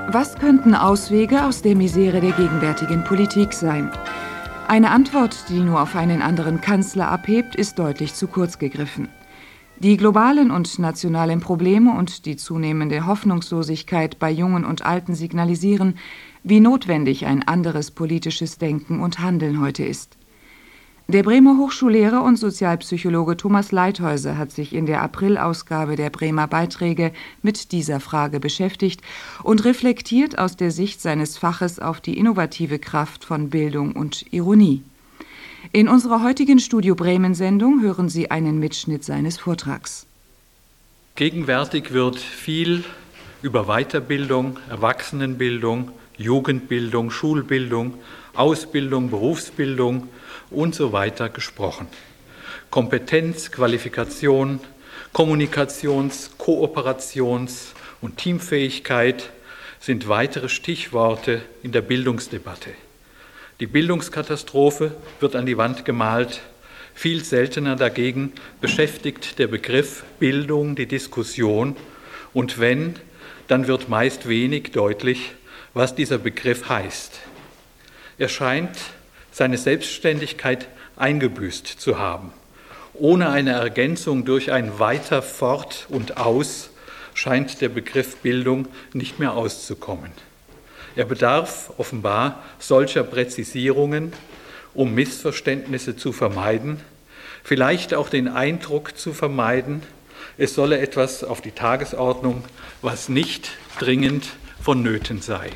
Was könnten Auswege aus der Misere der gegenwärtigen Politik sein? Eine Antwort, die nur auf einen anderen Kanzler abhebt, ist deutlich zu kurz gegriffen. Die globalen und nationalen Probleme und die zunehmende Hoffnungslosigkeit bei Jungen und Alten signalisieren, wie notwendig ein anderes politisches Denken und Handeln heute ist. Der Bremer Hochschullehrer und Sozialpsychologe Thomas Leithäuser hat sich in der Aprilausgabe der Bremer Beiträge mit dieser Frage beschäftigt und reflektiert aus der Sicht seines Faches auf die innovative Kraft von Bildung und Ironie. In unserer heutigen Studio Bremen-Sendung hören Sie einen Mitschnitt seines Vortrags. Gegenwärtig wird viel über Weiterbildung, Erwachsenenbildung, Jugendbildung, Schulbildung, Ausbildung, Berufsbildung und so weiter gesprochen. Kompetenz, Qualifikation, Kommunikations-, Kooperations- und Teamfähigkeit sind weitere Stichworte in der Bildungsdebatte. Die Bildungskatastrophe wird an die Wand gemalt. Viel seltener dagegen beschäftigt der Begriff Bildung die Diskussion. Und wenn, dann wird meist wenig deutlich, was dieser Begriff heißt. Er scheint seine Selbstständigkeit eingebüßt zu haben. Ohne eine Ergänzung durch ein Weiter, Fort und Aus scheint der Begriff Bildung nicht mehr auszukommen. Er bedarf offenbar solcher Präzisierungen, um Missverständnisse zu vermeiden, vielleicht auch den Eindruck zu vermeiden, es solle etwas auf die Tagesordnung, was nicht dringend vonnöten sei.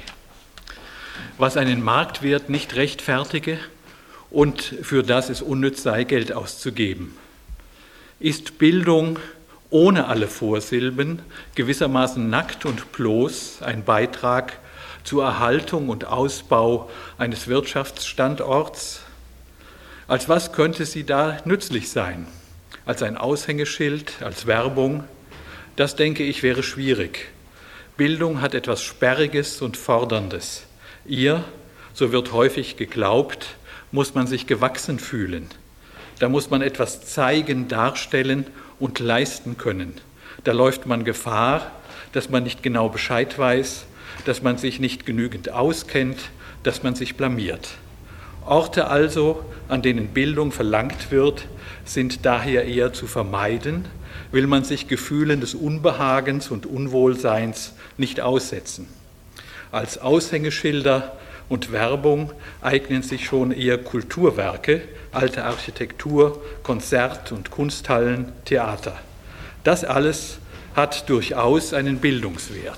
Was einen Marktwert nicht rechtfertige und für das es unnütz sei, Geld auszugeben. Ist Bildung ohne alle Vorsilben gewissermaßen nackt und bloß ein Beitrag zur Erhaltung und Ausbau eines Wirtschaftsstandorts? Als was könnte sie da nützlich sein? Als ein Aushängeschild, als Werbung? Das, denke ich, wäre schwierig. Bildung hat etwas Sperriges und Forderndes. Ihr, so wird häufig geglaubt, muss man sich gewachsen fühlen. Da muss man etwas zeigen, darstellen und leisten können. Da läuft man Gefahr, dass man nicht genau Bescheid weiß, dass man sich nicht genügend auskennt, dass man sich blamiert. Orte also, an denen Bildung verlangt wird, sind daher eher zu vermeiden, will man sich Gefühlen des Unbehagens und Unwohlseins nicht aussetzen. Als Aushängeschilder und Werbung eignen sich schon eher Kulturwerke, alte Architektur, Konzert- und Kunsthallen, Theater. Das alles hat durchaus einen Bildungswert.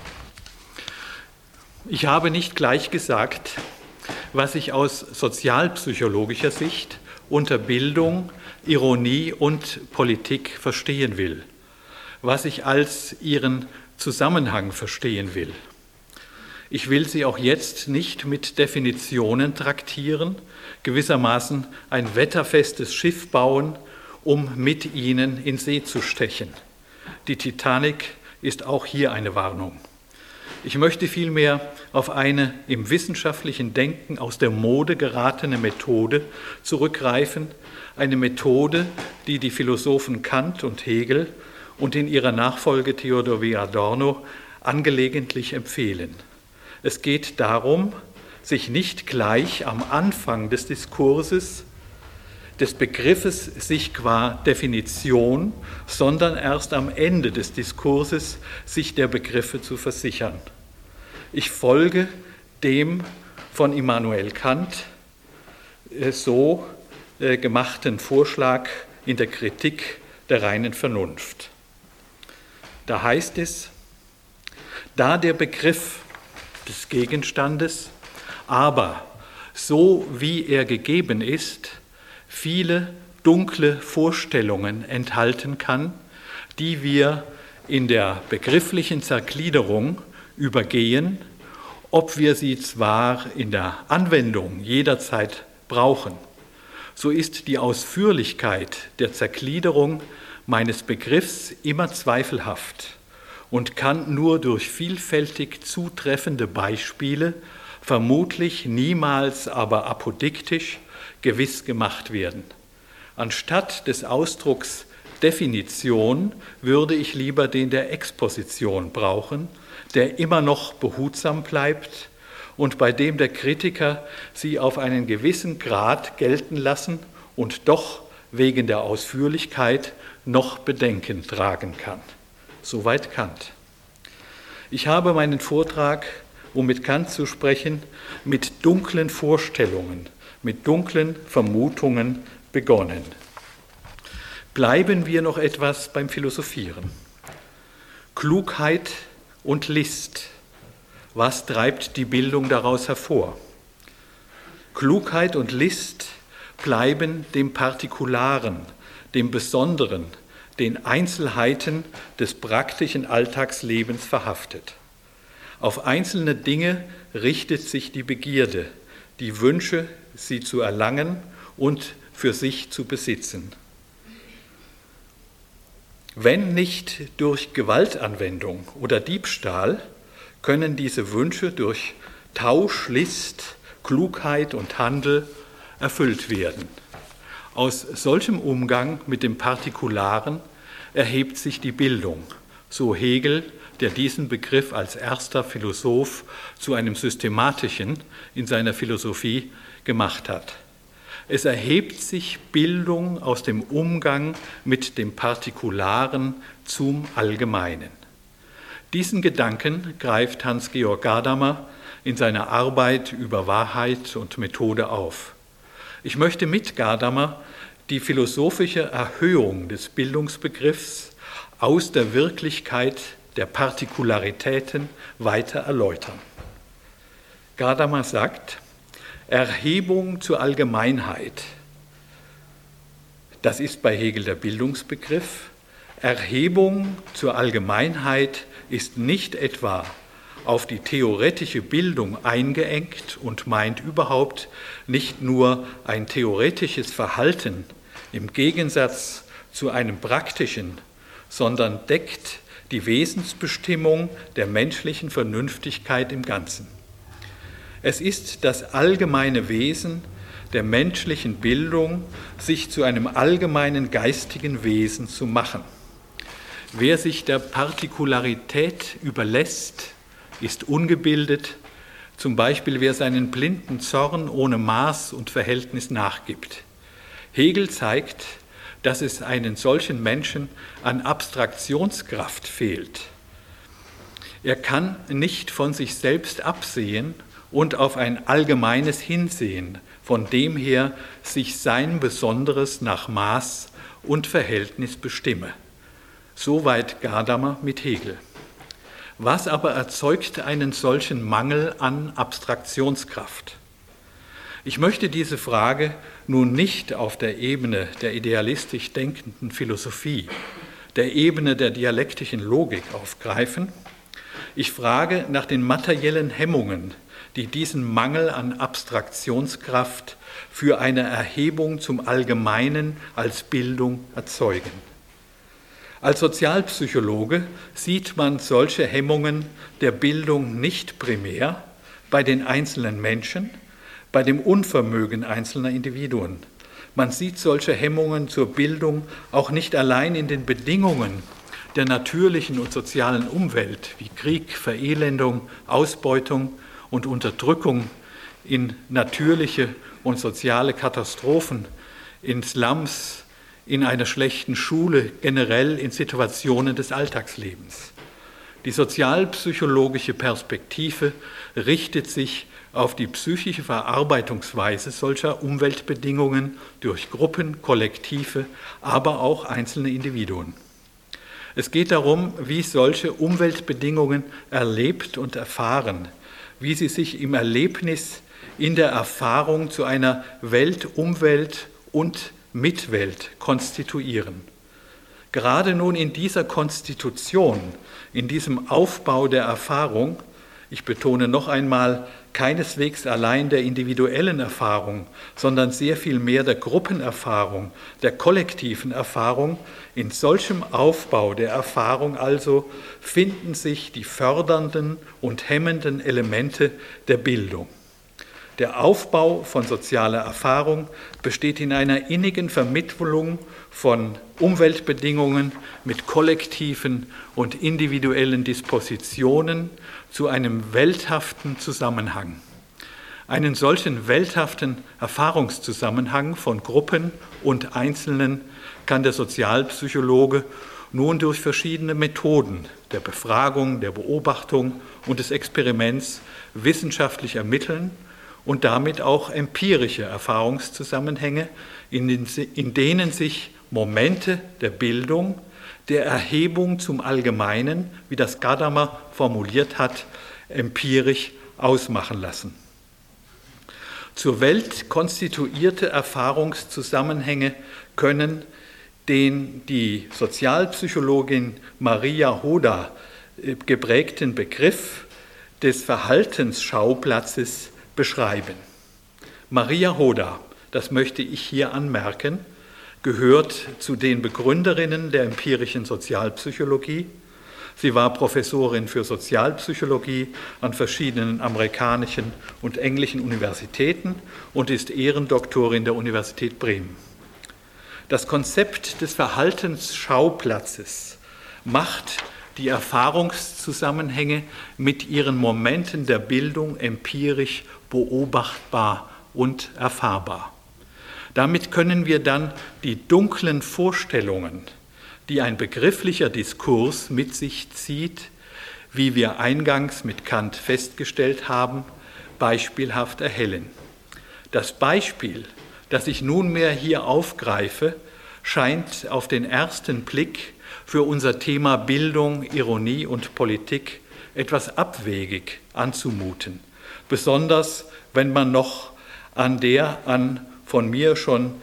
Ich habe nicht gleich gesagt, was ich aus sozialpsychologischer Sicht unter Bildung, Ironie und Politik verstehen will, was ich als ihren Zusammenhang verstehen will. Ich will Sie auch jetzt nicht mit Definitionen traktieren, gewissermaßen ein wetterfestes Schiff bauen, um mit Ihnen in See zu stechen. Die Titanic ist auch hier eine Warnung. Ich möchte vielmehr auf eine im wissenschaftlichen Denken aus der Mode geratene Methode zurückgreifen, eine Methode, die die Philosophen Kant und Hegel und in ihrer Nachfolge Theodor W. Adorno angelegentlich empfehlen. Es geht darum, sich nicht gleich am Anfang des Diskurses, des Begriffes sich qua Definition, sondern erst am Ende des Diskurses sich der Begriffe zu versichern. Ich folge dem von Immanuel Kant so gemachten Vorschlag in der Kritik der reinen Vernunft. Da heißt es, da der Begriff des Gegenstandes, aber so wie er gegeben ist, viele dunkle Vorstellungen enthalten kann, die wir in der begrifflichen Zergliederung übergehen, ob wir sie zwar in der Anwendung jederzeit brauchen, so ist die Ausführlichkeit der Zergliederung meines Begriffs immer zweifelhaft und kann nur durch vielfältig zutreffende Beispiele, vermutlich niemals aber apodiktisch, gewiss gemacht werden. Anstatt des Ausdrucks Definition würde ich lieber den der Exposition brauchen, der immer noch behutsam bleibt und bei dem der Kritiker sie auf einen gewissen Grad gelten lassen und doch wegen der Ausführlichkeit noch Bedenken tragen kann. Soweit Kant. Ich habe meinen Vortrag, um mit Kant zu sprechen, mit dunklen Vorstellungen, mit dunklen Vermutungen begonnen. Bleiben wir noch etwas beim Philosophieren. Klugheit und List. Was treibt die Bildung daraus hervor? Klugheit und List bleiben dem Partikularen, dem Besonderen, den Einzelheiten des praktischen Alltagslebens verhaftet. Auf einzelne Dinge richtet sich die Begierde, die Wünsche, sie zu erlangen und für sich zu besitzen. Wenn nicht durch Gewaltanwendung oder Diebstahl, können diese Wünsche durch Tausch, List, Klugheit und Handel erfüllt werden. Aus solchem Umgang mit dem Partikularen erhebt sich die Bildung, so Hegel, der diesen Begriff als erster Philosoph zu einem systematischen in seiner Philosophie gemacht hat. Es erhebt sich Bildung aus dem Umgang mit dem Partikularen zum Allgemeinen. Diesen Gedanken greift Hans-Georg Gadamer in seiner Arbeit über Wahrheit und Methode auf. Ich möchte mit Gadamer die philosophische Erhöhung des Bildungsbegriffs aus der Wirklichkeit der Partikularitäten weiter erläutern. Gadamer sagt, Erhebung zur Allgemeinheit, das ist bei Hegel der Bildungsbegriff. Erhebung zur Allgemeinheit ist nicht etwa auf die theoretische Bildung eingeengt und meint überhaupt nicht nur ein theoretisches Verhalten im Gegensatz zu einem praktischen, sondern deckt die Wesensbestimmung der menschlichen Vernünftigkeit im Ganzen. Es ist das allgemeine Wesen der menschlichen Bildung, sich zu einem allgemeinen geistigen Wesen zu machen. Wer sich der Partikularität überlässt, ist ungebildet, zum Beispiel wer seinen blinden Zorn ohne Maß und Verhältnis nachgibt. Hegel zeigt, dass es einen solchen Menschen an Abstraktionskraft fehlt. Er kann nicht von sich selbst absehen und auf ein allgemeines hinsehen, von dem her sich sein Besonderes nach Maß und Verhältnis bestimme. Soweit Gadamer mit Hegel. Was aber erzeugt einen solchen Mangel an Abstraktionskraft? Ich möchte diese Frage nun nicht auf der Ebene der idealistisch denkenden Philosophie, der Ebene der dialektischen Logik aufgreifen. Ich frage nach den materiellen Hemmungen, die diesen Mangel an Abstraktionskraft für eine Erhebung zum Allgemeinen als Bildung erzeugen. Als Sozialpsychologe sieht man solche Hemmungen der Bildung nicht primär bei den einzelnen Menschen, bei dem Unvermögen einzelner Individuen. Man sieht solche Hemmungen zur Bildung auch nicht allein in den Bedingungen der natürlichen und sozialen Umwelt wie Krieg, Verelendung, Ausbeutung und Unterdrückung, in natürliche und soziale Katastrophen, in Slums, in einer schlechten Schule, generell in Situationen des Alltagslebens. Die sozialpsychologische Perspektive richtet sich auf die psychische Verarbeitungsweise solcher Umweltbedingungen durch Gruppen, Kollektive, aber auch einzelne Individuen. Es geht darum, wie solche Umweltbedingungen erlebt und erfahren, wie sie sich im Erlebnis, in der Erfahrung zu einer Welt, Umwelt und Mitwelt konstituieren. Gerade nun in dieser Konstitution, in diesem Aufbau der Erfahrung, ich betone noch einmal, keineswegs allein der individuellen Erfahrung, sondern sehr viel mehr der Gruppenerfahrung, der kollektiven Erfahrung, in solchem Aufbau der Erfahrung also finden sich die fördernden und hemmenden Elemente der Bildung. Der Aufbau von sozialer Erfahrung besteht in einer innigen Vermittlung von Umweltbedingungen mit kollektiven und individuellen Dispositionen zu einem welthaften Zusammenhang. Einen solchen welthaften Erfahrungszusammenhang von Gruppen und Einzelnen kann der Sozialpsychologe nun durch verschiedene Methoden der Befragung, der Beobachtung und des Experiments wissenschaftlich ermitteln und damit auch empirische Erfahrungszusammenhänge, in denen sich Momente der Bildung, der Erhebung zum Allgemeinen, wie das Gadamer formuliert hat, empirisch ausmachen lassen. Zur Welt konstituierte Erfahrungszusammenhänge können den die Sozialpsychologin Maria Hoda geprägten Begriff des Verhaltensschauplatz beschreiben. Maria Hoda, das möchte ich hier anmerken, gehört zu den Begründerinnen der empirischen Sozialpsychologie. Sie war Professorin für Sozialpsychologie an verschiedenen amerikanischen und englischen Universitäten und ist Ehrendoktorin der Universität Bremen. Das Konzept des Verhaltensschauplatz macht die Erfahrungszusammenhänge mit ihren Momenten der Bildung empirisch beobachtbar und erfahrbar. Damit können wir dann die dunklen Vorstellungen, die ein begrifflicher Diskurs mit sich zieht, wie wir eingangs mit Kant festgestellt haben, beispielhaft erhellen. Das Beispiel, das ich nunmehr hier aufgreife, scheint auf den ersten Blick für unser Thema Bildung, Ironie und Politik etwas abwegig anzumuten, besonders wenn man noch an der von mir schon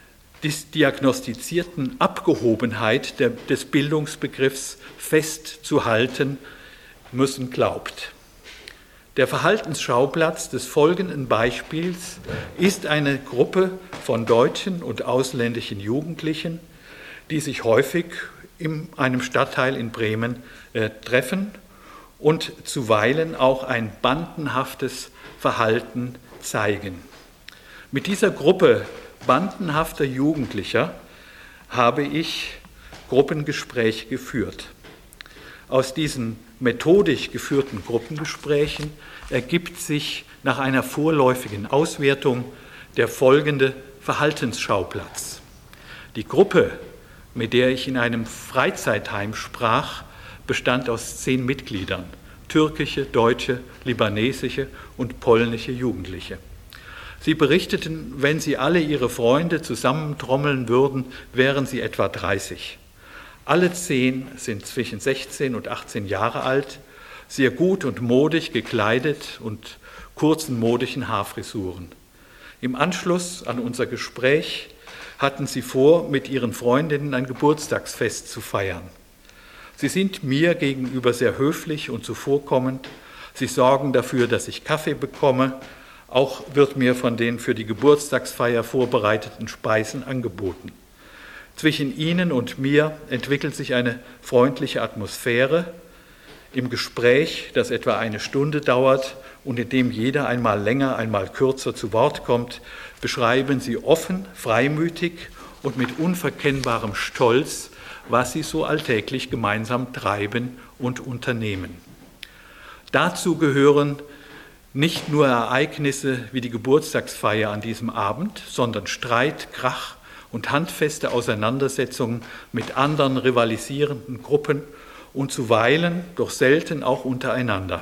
diagnostizierten Abgehobenheit des Bildungsbegriffs festzuhalten müssen glaubt. Der Verhaltensschauplatz des folgenden Beispiels ist eine Gruppe von deutschen und ausländischen Jugendlichen, die sich häufig in einem Stadtteil in Bremen treffen und zuweilen auch ein bandenhaftes Verhalten zeigen. Mit dieser Gruppe bandenhafter Jugendlicher habe ich Gruppengespräche geführt. Aus diesen methodisch geführten Gruppengesprächen ergibt sich nach einer vorläufigen Auswertung der folgende Verhaltensschauplatz. Die Gruppe, mit der ich in einem Freizeitheim sprach, bestand aus 10 Mitgliedern, türkische, deutsche, libanesische und polnische Jugendliche. Sie berichteten, wenn sie alle ihre Freunde zusammentrommeln würden, wären sie etwa 30. Alle 10 sind zwischen 16 und 18 Jahre alt, sehr gut und modisch gekleidet und kurzen modischen Haarfrisuren. Im Anschluss an unser Gespräch hatten sie vor, mit ihren Freundinnen ein Geburtstagsfest zu feiern. Sie sind mir gegenüber sehr höflich und zuvorkommend. Sie sorgen dafür, dass ich Kaffee bekomme. Auch wird mir von den für die Geburtstagsfeier vorbereiteten Speisen angeboten. Zwischen ihnen und mir entwickelt sich eine freundliche Atmosphäre. Im Gespräch, das etwa eine Stunde dauert und in dem jeder einmal länger, einmal kürzer zu Wort kommt, beschreiben sie offen, freimütig und mit unverkennbarem Stolz, was sie so alltäglich gemeinsam treiben und unternehmen. Dazu gehören nicht nur Ereignisse wie die Geburtstagsfeier an diesem Abend, sondern Streit, Krach und handfeste Auseinandersetzungen mit anderen rivalisierenden Gruppen und zuweilen, doch selten auch untereinander.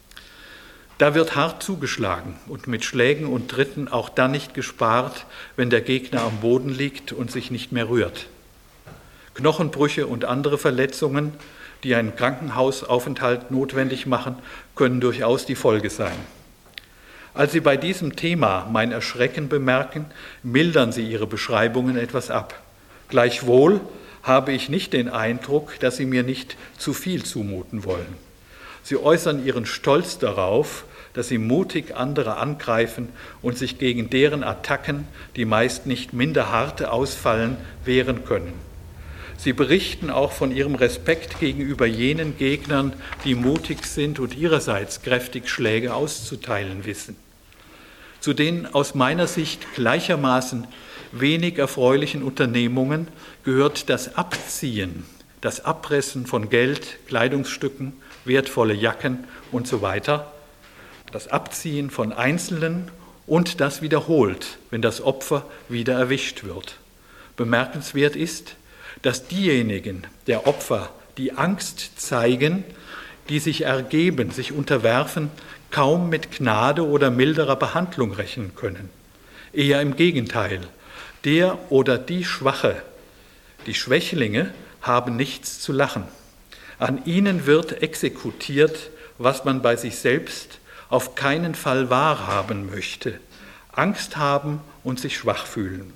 Da wird hart zugeschlagen und mit Schlägen und Tritten auch dann nicht gespart, wenn der Gegner am Boden liegt und sich nicht mehr rührt. Knochenbrüche und andere Verletzungen, die einen Krankenhausaufenthalt notwendig machen, können durchaus die Folge sein. Als Sie bei diesem Thema mein Erschrecken bemerken, mildern Sie Ihre Beschreibungen etwas ab. Gleichwohl habe ich nicht den Eindruck, dass Sie mir nicht zu viel zumuten wollen. Sie äußern Ihren Stolz darauf, dass Sie mutig andere angreifen und sich gegen deren Attacken, die meist nicht minder harte ausfallen, wehren können. Sie berichten auch von Ihrem Respekt gegenüber jenen Gegnern, die mutig sind und ihrerseits kräftig Schläge auszuteilen wissen. Zu den aus meiner Sicht gleichermaßen wenig erfreulichen Unternehmungen gehört das Abziehen, das Abpressen von Geld, Kleidungsstücken, wertvolle Jacken und so weiter, das Abziehen von Einzelnen und das wiederholt, wenn das Opfer wieder erwischt wird. Bemerkenswert ist, dass diejenigen der Opfer, die Angst zeigen, die sich ergeben, sich unterwerfen, kaum mit Gnade oder milderer Behandlung rechnen können. Eher im Gegenteil, der oder die Schwache, die Schwächlinge haben nichts zu lachen. An ihnen wird exekutiert, was man bei sich selbst auf keinen Fall wahrhaben möchte. Angst haben und sich schwach fühlen.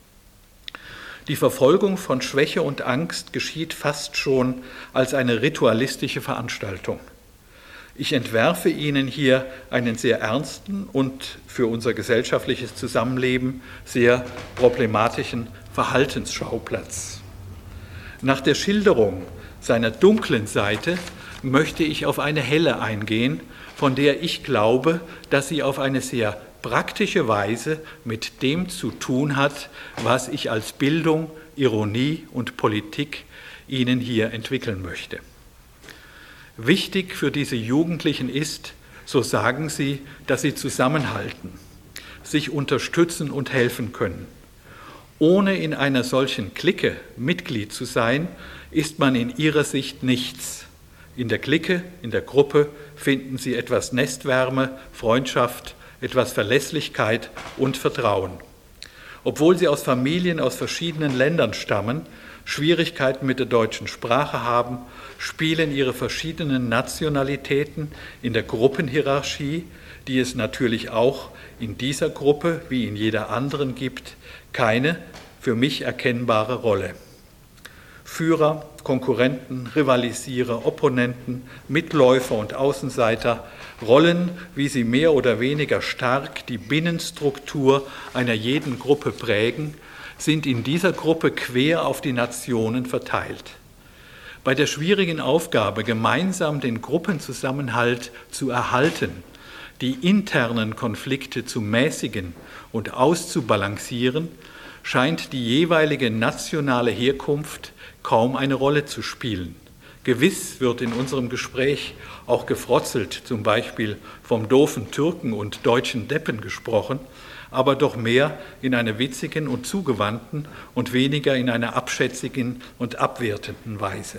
Die Verfolgung von Schwäche und Angst geschieht fast schon als eine ritualistische Veranstaltung. Ich entwerfe Ihnen hier einen sehr ernsten und für unser gesellschaftliches Zusammenleben sehr problematischen Verhaltensschauplatz. Nach der Schilderung seiner dunklen Seite möchte ich auf eine helle eingehen, von der ich glaube, dass sie auf eine sehr praktische Weise mit dem zu tun hat, was ich als Bildung, Ironie und Politik Ihnen hier entwickeln möchte. Wichtig für diese Jugendlichen ist, so sagen sie, dass sie zusammenhalten, sich unterstützen und helfen können. Ohne in einer solchen Clique Mitglied zu sein, ist man in ihrer Sicht nichts. In der Clique, in der Gruppe finden sie etwas Nestwärme, Freundschaft, etwas Verlässlichkeit und Vertrauen. Obwohl sie aus Familien aus verschiedenen Ländern stammen, Schwierigkeiten mit der deutschen Sprache haben, spielen ihre verschiedenen Nationalitäten in der Gruppenhierarchie, die es natürlich auch in dieser Gruppe wie in jeder anderen gibt, keine für mich erkennbare Rolle. Führer, Konkurrenten, Rivalisierer, Opponenten, Mitläufer und Außenseiter, Rollen, wie sie mehr oder weniger stark die Binnenstruktur einer jeden Gruppe prägen, sind in dieser Gruppe quer auf die Nationen verteilt. Bei der schwierigen Aufgabe, gemeinsam den Gruppenzusammenhalt zu erhalten, die internen Konflikte zu mäßigen und auszubalancieren, scheint die jeweilige nationale Herkunft kaum eine Rolle zu spielen. Gewiss wird in unserem Gespräch auch gefrotzelt, zum Beispiel vom doofen Türken und deutschen Deppen gesprochen, aber doch mehr in einer witzigen und zugewandten und weniger in einer abschätzigen und abwertenden Weise.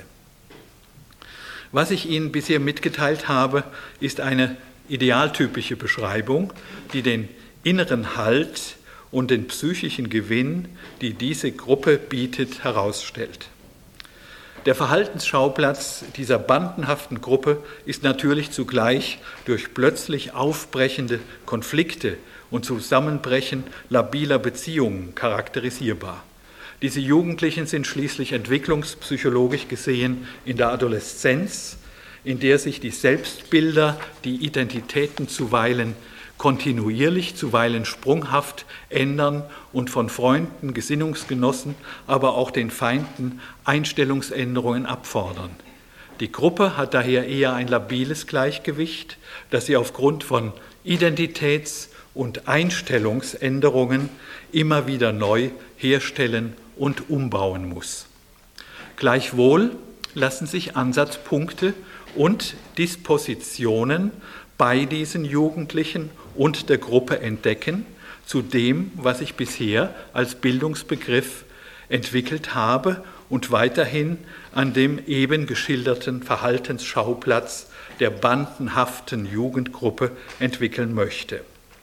Was ich Ihnen bisher mitgeteilt habe, ist eine idealtypische Beschreibung, die den inneren Halt und den psychischen Gewinn, die diese Gruppe bietet, herausstellt. Der Verhaltensschauplatz dieser bandenhaften Gruppe ist natürlich zugleich durch plötzlich aufbrechende Konflikte und Zusammenbrechen labiler Beziehungen charakterisierbar. Diese Jugendlichen sind schließlich entwicklungspsychologisch gesehen in der Adoleszenz, in der sich die Selbstbilder, die Identitäten zuweilen kontinuierlich, zuweilen sprunghaft ändern und von Freunden, Gesinnungsgenossen, aber auch den Feinden Einstellungsänderungen abfordern. Die Gruppe hat daher eher ein labiles Gleichgewicht, das sie aufgrund von Identitäts- und Einstellungsänderungen immer wieder neu herstellen und umbauen muss. Gleichwohl lassen sich Ansatzpunkte und Dispositionen bei diesen Jugendlichen und der Gruppe entdecken, zu dem, was ich bisher als Bildungsbegriff entwickelt habe und weiterhin an dem eben geschilderten Verhaltensschauplatz der bandenhaften Jugendgruppe entwickeln möchte.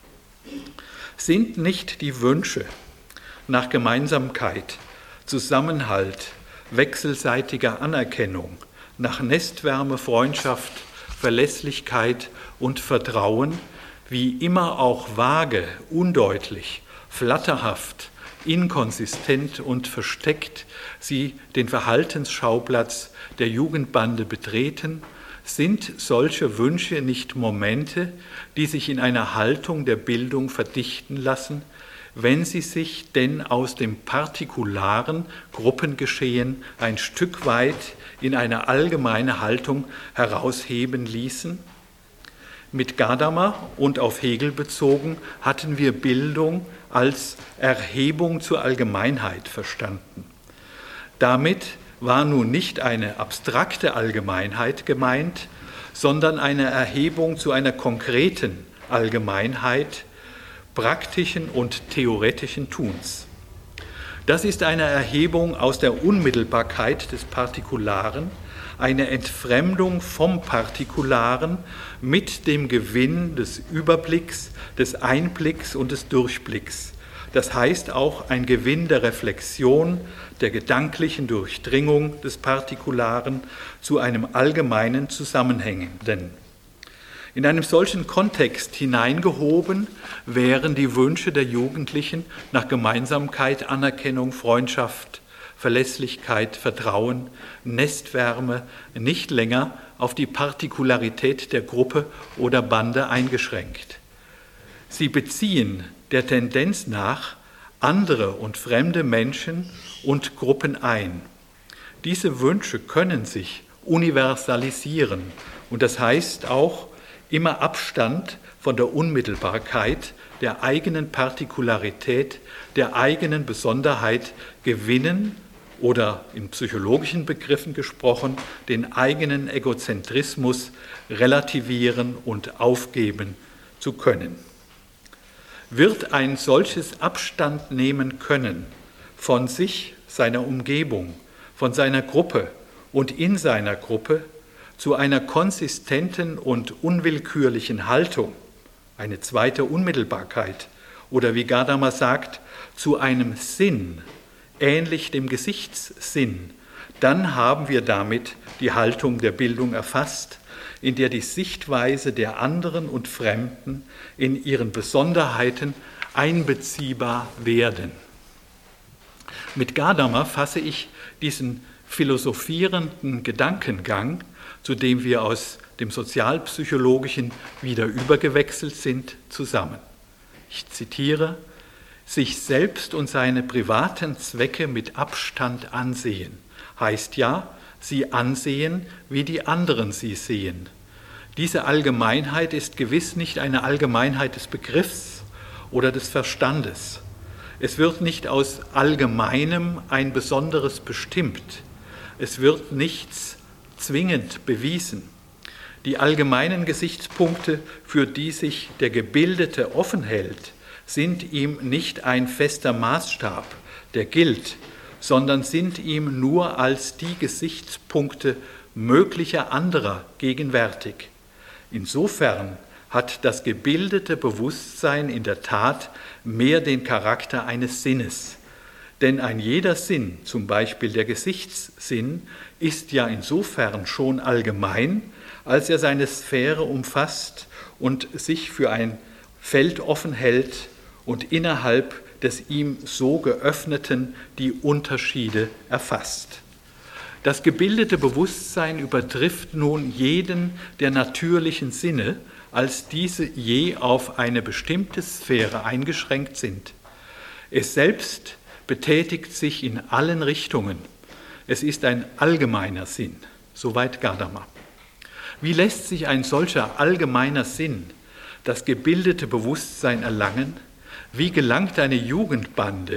Sind nicht die Wünsche nach Gemeinsamkeit, Zusammenhalt, wechselseitiger Anerkennung, nach Nestwärme, Freundschaft, Verlässlichkeit und Vertrauen, wie immer auch vage, undeutlich, flatterhaft, inkonsistent und versteckt sie den Verhaltensschauplatz der Jugendbande betreten, sind solche Wünsche nicht Momente, die sich in einer Haltung der Bildung verdichten lassen, wenn sie sich denn aus dem partikularen Gruppengeschehen ein Stück weit in eine allgemeine Haltung herausheben ließen? Mit Gadamer und auf Hegel bezogen hatten wir Bildung als Erhebung zur Allgemeinheit verstanden. Damit war nun nicht eine abstrakte Allgemeinheit gemeint, sondern eine Erhebung zu einer konkreten Allgemeinheit praktischen und theoretischen Tuns. Das ist eine Erhebung aus der Unmittelbarkeit des Partikularen, eine Entfremdung vom Partikularen mit dem Gewinn des Überblicks, des Einblicks und des Durchblicks. Das heißt auch ein Gewinn der Reflexion, der gedanklichen Durchdringung des Partikularen zu einem allgemeinen Zusammenhängenden. In einem solchen Kontext hineingehoben wären die Wünsche der Jugendlichen nach Gemeinsamkeit, Anerkennung, Freundschaft, Verlässlichkeit, Vertrauen, Nestwärme nicht länger auf die Partikularität der Gruppe oder Bande eingeschränkt. Sie beziehen der Tendenz nach andere und fremde Menschen und Gruppen ein. Diese Wünsche können sich universalisieren und das heißt auch immer Abstand von der Unmittelbarkeit, der eigenen Partikularität, der eigenen Besonderheit gewinnen oder in psychologischen Begriffen gesprochen, den eigenen Egozentrismus relativieren und aufgeben zu können. Wird ein solches Abstand nehmen können von sich, seiner Umgebung, von seiner Gruppe und in seiner Gruppe zu einer konsistenten und unwillkürlichen Haltung, eine zweite Unmittelbarkeit oder wie Gadamer sagt, zu einem Sinn, ähnlich dem Gesichtssinn, dann haben wir damit die Haltung der Bildung erfasst, in der die Sichtweise der anderen und Fremden in ihren Besonderheiten einbeziehbar werden. Mit Gadamer fasse ich diesen philosophierenden Gedankengang, zu dem wir aus dem Sozialpsychologischen wieder übergewechselt sind, zusammen. Ich zitiere: Sich selbst und seine privaten Zwecke mit Abstand ansehen, heißt ja, sie ansehen, wie die anderen sie sehen. Diese Allgemeinheit ist gewiss nicht eine Allgemeinheit des Begriffs oder des Verstandes. Es wird nicht aus Allgemeinem ein Besonderes bestimmt. Es wird nichts zwingend bewiesen. Die allgemeinen Gesichtspunkte, für die sich der Gebildete offen hält, sind ihm nicht ein fester Maßstab, der gilt, sondern sind ihm nur als die Gesichtspunkte möglicher anderer gegenwärtig. Insofern hat das gebildete Bewusstsein in der Tat mehr den Charakter eines Sinnes. Denn ein jeder Sinn, zum Beispiel der Gesichtssinn, ist ja insofern schon allgemein, als er seine Sphäre umfasst und sich für ein Feld offen hält und innerhalb des ihm so geöffneten die Unterschiede erfasst. Das gebildete Bewusstsein übertrifft nun jeden der natürlichen Sinne, als diese je auf eine bestimmte Sphäre eingeschränkt sind. Es selbst betätigt sich in allen Richtungen. Es ist ein allgemeiner Sinn, soweit Gadamer. Wie lässt sich ein solcher allgemeiner Sinn, das gebildete Bewusstsein erlangen? Wie gelangt eine Jugendbande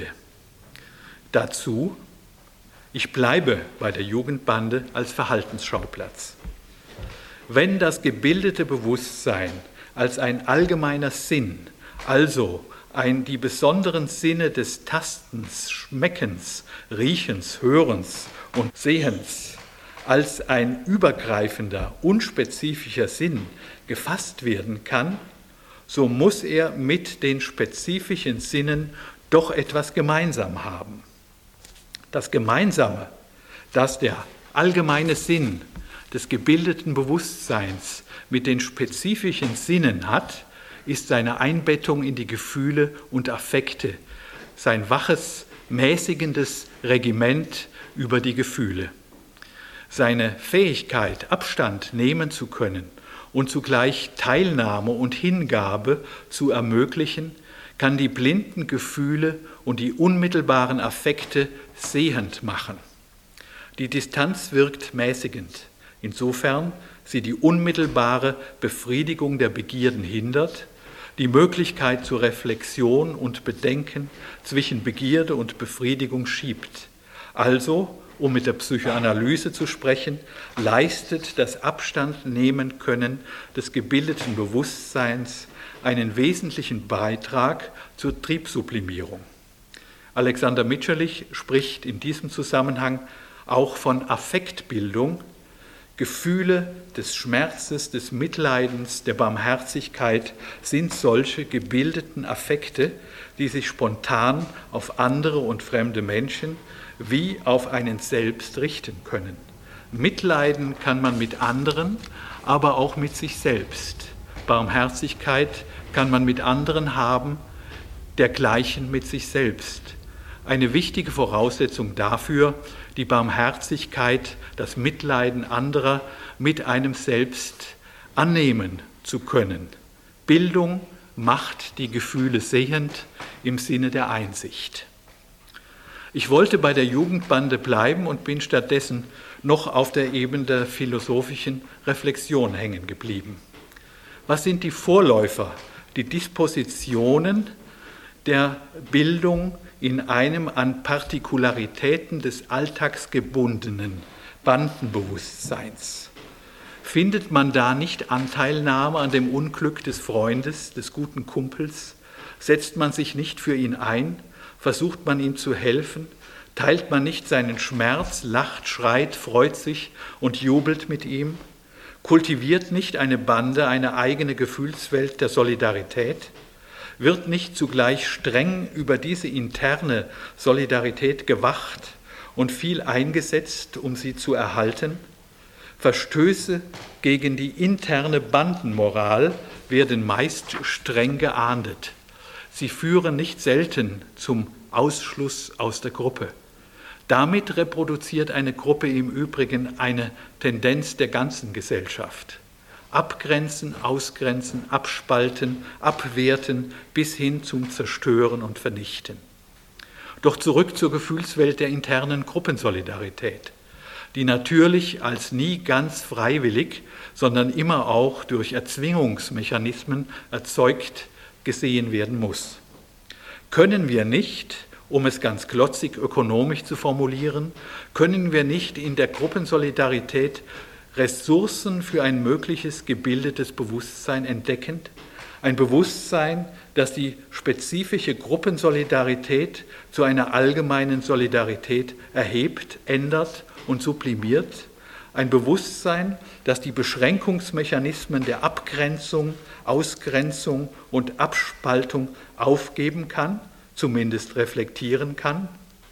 dazu? Ich bleibe bei der Jugendbande als Verhaltensschauplatz. Wenn das gebildete Bewusstsein als ein allgemeiner Sinn, also die besonderen Sinne des Tastens, Schmeckens, Riechens, Hörens und Sehens als ein übergreifender, unspezifischer Sinn gefasst werden kann, so muss er mit den spezifischen Sinnen doch etwas gemeinsam haben. Das Gemeinsame, das der allgemeine Sinn des gebildeten Bewusstseins mit den spezifischen Sinnen hat, ist seine Einbettung in die Gefühle und Affekte, sein waches, mäßigendes Regiment über die Gefühle. Seine Fähigkeit, Abstand nehmen zu können und zugleich Teilnahme und Hingabe zu ermöglichen, kann die blinden Gefühle und die unmittelbaren Affekte sehend machen. Die Distanz wirkt mäßigend. insofern sie die unmittelbare Befriedigung der Begierden hindert, die Möglichkeit zur Reflexion und Bedenken zwischen Begierde und Befriedigung schiebt. Also, um mit der Psychoanalyse zu sprechen, leistet das Abstandnehmen-Können des gebildeten Bewusstseins einen wesentlichen Beitrag zur Triebsublimierung. Alexander Mitscherlich spricht in diesem Zusammenhang auch von Affektbildung. Gefühle des Schmerzes, des Mitleidens, der Barmherzigkeit sind solche gebildeten Affekte, die sich spontan auf andere und fremde Menschen wie auf einen selbst richten können. Mitleiden kann man mit anderen, aber auch mit sich selbst. Barmherzigkeit kann man mit anderen haben, dergleichen mit sich selbst. Eine wichtige Voraussetzung dafür, die Barmherzigkeit, das Mitleiden anderer mit einem selbst annehmen zu können. Bildung macht die Gefühle sehend im Sinne der Einsicht. Ich wollte bei der Jugendbande bleiben und bin stattdessen noch auf der Ebene der philosophischen Reflexion hängen geblieben. Was sind die Vorläufer, die Dispositionen der Bildung in einem an Partikularitäten des Alltags gebundenen Bandenbewusstseins? Findet man da nicht Anteilnahme an dem Unglück des Freundes, des guten Kumpels? Setzt man sich nicht für ihn ein? Versucht man ihm zu helfen? Teilt man nicht seinen Schmerz, lacht, schreit, freut sich und jubelt mit ihm? Kultiviert nicht eine Bande eine eigene Gefühlswelt der Solidarität? Wird nicht zugleich streng über diese interne Solidarität gewacht und viel eingesetzt, um sie zu erhalten? Verstöße gegen die interne Bandenmoral werden meist streng geahndet. Sie führen nicht selten zum Ausschluss aus der Gruppe. Damit reproduziert eine Gruppe im Übrigen eine Tendenz der ganzen Gesellschaft. Abgrenzen, ausgrenzen, abspalten, abwerten bis hin zum Zerstören und Vernichten. Doch zurück zur Gefühlswelt der internen Gruppensolidarität, die natürlich als nie ganz freiwillig, sondern immer auch durch Erzwingungsmechanismen erzeugt gesehen werden muss. Können wir nicht, um es ganz klotzig ökonomisch zu formulieren, können wir nicht in der Gruppensolidarität Ressourcen für ein mögliches gebildetes Bewusstsein entdecken? Ein Bewusstsein, das die spezifische Gruppensolidarität zu einer allgemeinen Solidarität erhebt, ändert und sublimiert? Ein Bewusstsein, das die Beschränkungsmechanismen der Abgrenzung, Ausgrenzung und Abspaltung aufgeben kann, zumindest reflektieren kann?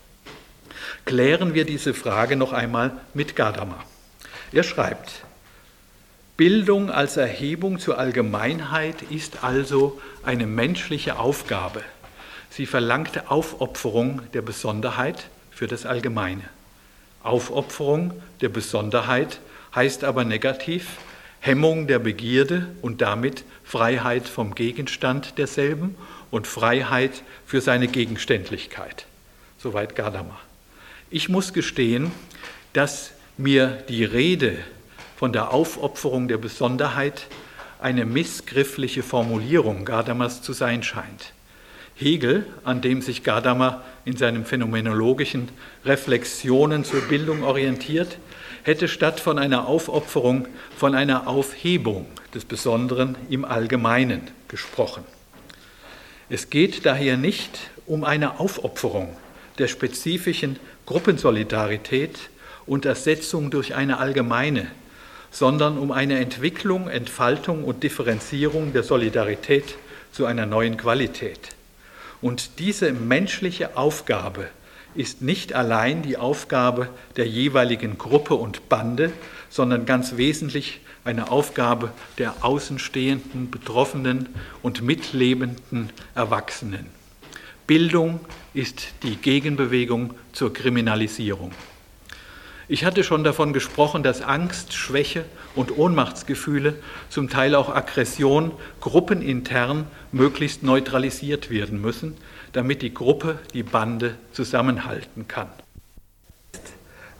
Klären wir diese Frage noch einmal mit Gadamer. Er schreibt: Bildung als Erhebung zur Allgemeinheit ist also eine menschliche Aufgabe. Sie verlangt Aufopferung der Besonderheit für das Allgemeine. Aufopferung der Besonderheit heißt aber negativ Hemmung der Begierde und damit Freiheit vom Gegenstand derselben und Freiheit für seine Gegenständlichkeit. Soweit Gadamer. Ich muss gestehen, dass mir die Rede von der Aufopferung der Besonderheit eine missgriffliche Formulierung Gadamers zu sein scheint. Hegel, an dem sich Gadamer in seinen phänomenologischen Reflexionen zur Bildung orientiert, hätte statt von einer Aufopferung von einer Aufhebung des Besonderen im Allgemeinen gesprochen. Es geht daher nicht um eine Aufopferung der spezifischen Gruppensolidarität und Ersetzung durch eine allgemeine, sondern um eine Entwicklung, Entfaltung und Differenzierung der Solidarität zu einer neuen Qualität. Und diese menschliche Aufgabe ist nicht allein die Aufgabe der jeweiligen Gruppe und Bande, sondern ganz wesentlich eine Aufgabe der außenstehenden, Betroffenen und mitlebenden Erwachsenen. Bildung ist die Gegenbewegung zur Kriminalisierung. Ich hatte schon davon gesprochen, dass Angst, Schwäche und Ohnmachtsgefühle, zum Teil auch Aggression, gruppenintern möglichst neutralisiert werden müssen, damit die Gruppe, die Bande zusammenhalten kann.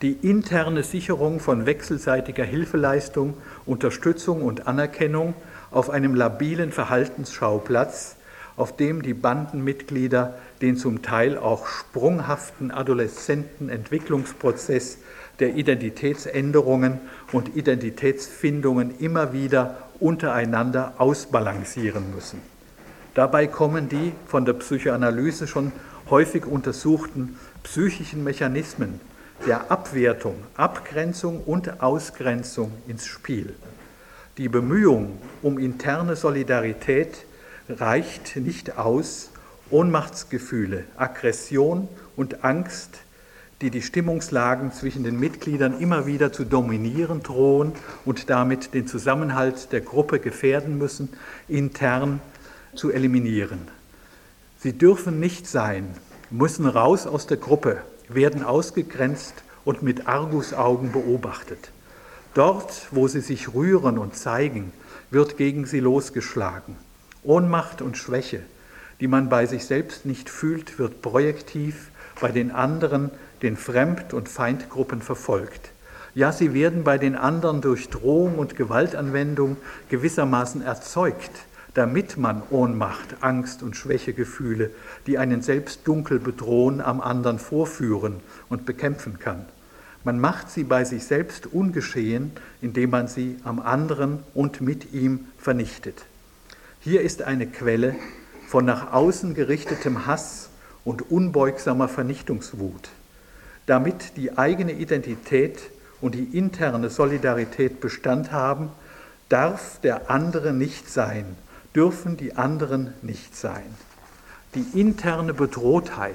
die interne Sicherung von wechselseitiger Hilfeleistung, Unterstützung und Anerkennung auf einem labilen Verhaltensschauplatz, auf dem die Bandenmitglieder den zum Teil auch sprunghaften adoleszenten Entwicklungsprozess der Identitätsänderungen und Identitätsfindungen immer wieder untereinander ausbalancieren müssen. Dabei kommen die von der Psychoanalyse schon häufig untersuchten psychischen Mechanismen der Abwertung, Abgrenzung und Ausgrenzung ins Spiel. Die Bemühung um interne Solidarität reicht nicht aus, Ohnmachtsgefühle, Aggression und Angst, die die Stimmungslagen zwischen den Mitgliedern immer wieder zu dominieren drohen und damit den Zusammenhalt der Gruppe gefährden müssen, intern zu eliminieren. Sie dürfen nicht sein, müssen raus aus der Gruppe, werden ausgegrenzt und mit Argusaugen beobachtet. Dort, wo sie sich rühren und zeigen, wird gegen sie losgeschlagen. Ohnmacht und Schwäche, die man bei sich selbst nicht fühlt, wird projektiv bei den anderen, den Fremd- und Feindgruppen verfolgt. Ja, sie werden bei den anderen durch Drohung und Gewaltanwendung gewissermaßen erzeugt, damit man Ohnmacht, Angst und Schwächegefühle, die einen selbst dunkel bedrohen, am anderen vorführen und bekämpfen kann. Man macht sie bei sich selbst ungeschehen, indem man sie am anderen und mit ihm vernichtet. Hier ist eine Quelle von nach außen gerichtetem Hass und unbeugsamer Vernichtungswut. Damit die eigene Identität und die interne Solidarität Bestand haben, darf der andere nicht sein, dürfen die anderen nicht sein. Die interne Bedrohtheit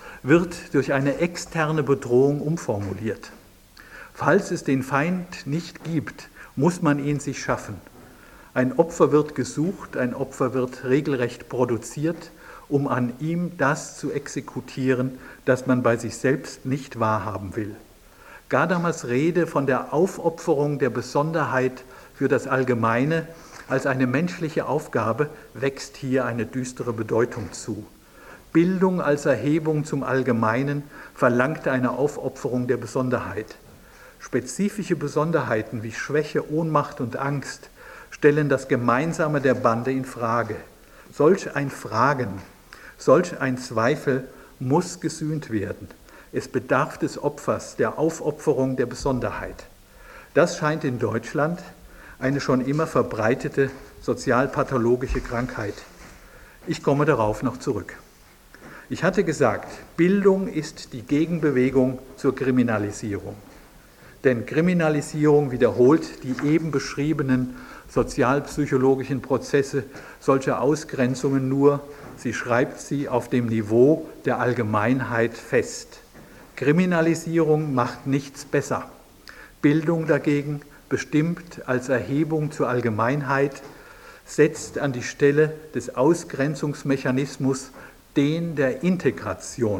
wird durch eine externe Bedrohung umformuliert. Falls es den Feind nicht gibt, muss man ihn sich schaffen. Ein Opfer wird gesucht, ein Opfer wird regelrecht produziert, um an ihm das zu exekutieren, das man bei sich selbst nicht wahrhaben will. Gadamas Rede von der Aufopferung der Besonderheit für das Allgemeine als eine menschliche Aufgabe wächst hier eine düstere Bedeutung zu. Bildung als Erhebung zum Allgemeinen verlangt eine Aufopferung der Besonderheit. Spezifische Besonderheiten wie Schwäche, Ohnmacht und Angst stellen das Gemeinsame der Bande in Frage. Solch ein Fragen, solch ein Zweifel muss gesühnt werden. Es bedarf des Opfers, der Aufopferung der Besonderheit. Das scheint in Deutschland eine schon immer verbreitete sozialpathologische Krankheit. Ich komme darauf noch zurück. Ich hatte gesagt, Bildung ist die Gegenbewegung zur Kriminalisierung. Denn Kriminalisierung wiederholt die eben beschriebenen sozialpsychologischen Prozesse solcher Ausgrenzungen nur, sie schreibt sie auf dem Niveau der Allgemeinheit fest. Kriminalisierung macht nichts besser. Bildung dagegen, bestimmt als Erhebung zur Allgemeinheit, setzt an die Stelle des Ausgrenzungsmechanismus den der Integration.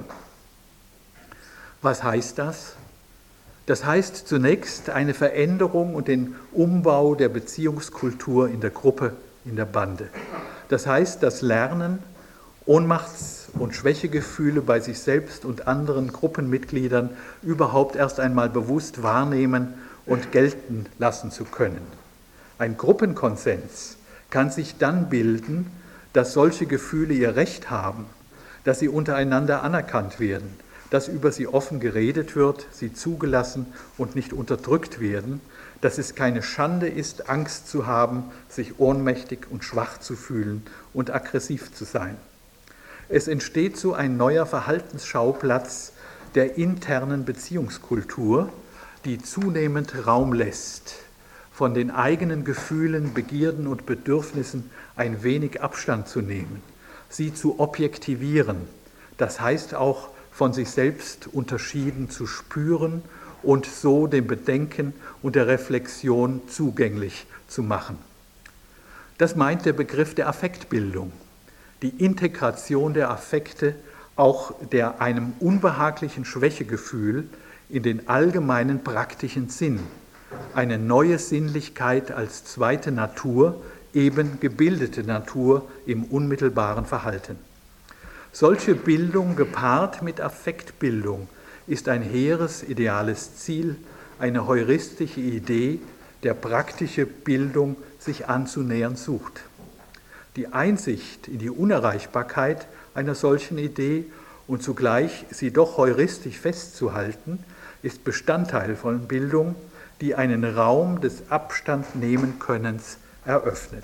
Was heißt das? Das heißt zunächst eine Veränderung und den Umbau der Beziehungskultur in der Gruppe, in der Bande. Das heißt das Lernen, Ohnmachts- und Schwächegefühle bei sich selbst und anderen Gruppenmitgliedern überhaupt erst einmal bewusst wahrnehmen und gelten lassen zu können. Ein Gruppenkonsens kann sich dann bilden, dass solche Gefühle ihr Recht haben, dass sie untereinander anerkannt werden, dass über sie offen geredet wird, sie zugelassen und nicht unterdrückt werden, dass es keine Schande ist, Angst zu haben, sich ohnmächtig und schwach zu fühlen und aggressiv zu sein. Es entsteht so ein neuer Verhaltensschauplatz der internen Beziehungskultur, die zunehmend Raum lässt, von den eigenen Gefühlen, Begierden und Bedürfnissen ein wenig Abstand zu nehmen, sie zu objektivieren, das heißt auch von sich selbst unterschieden zu spüren und so dem Bedenken und der Reflexion zugänglich zu machen. Das meint der Begriff der Affektbildung, die Integration der Affekte, auch der einem unbehaglichen Schwächegefühl in den allgemeinen praktischen Sinn, eine neue Sinnlichkeit als zweite Natur, eben gebildete Natur im unmittelbaren Verhalten. Solche Bildung gepaart mit Affektbildung ist ein hehres, ideales Ziel, eine heuristische Idee, der praktische Bildung sich anzunähern sucht. Die Einsicht in die Unerreichbarkeit einer solchen Idee und zugleich sie doch heuristisch festzuhalten, ist Bestandteil von Bildung, die einen Raum des Abstandnehmenkönnens eröffnet.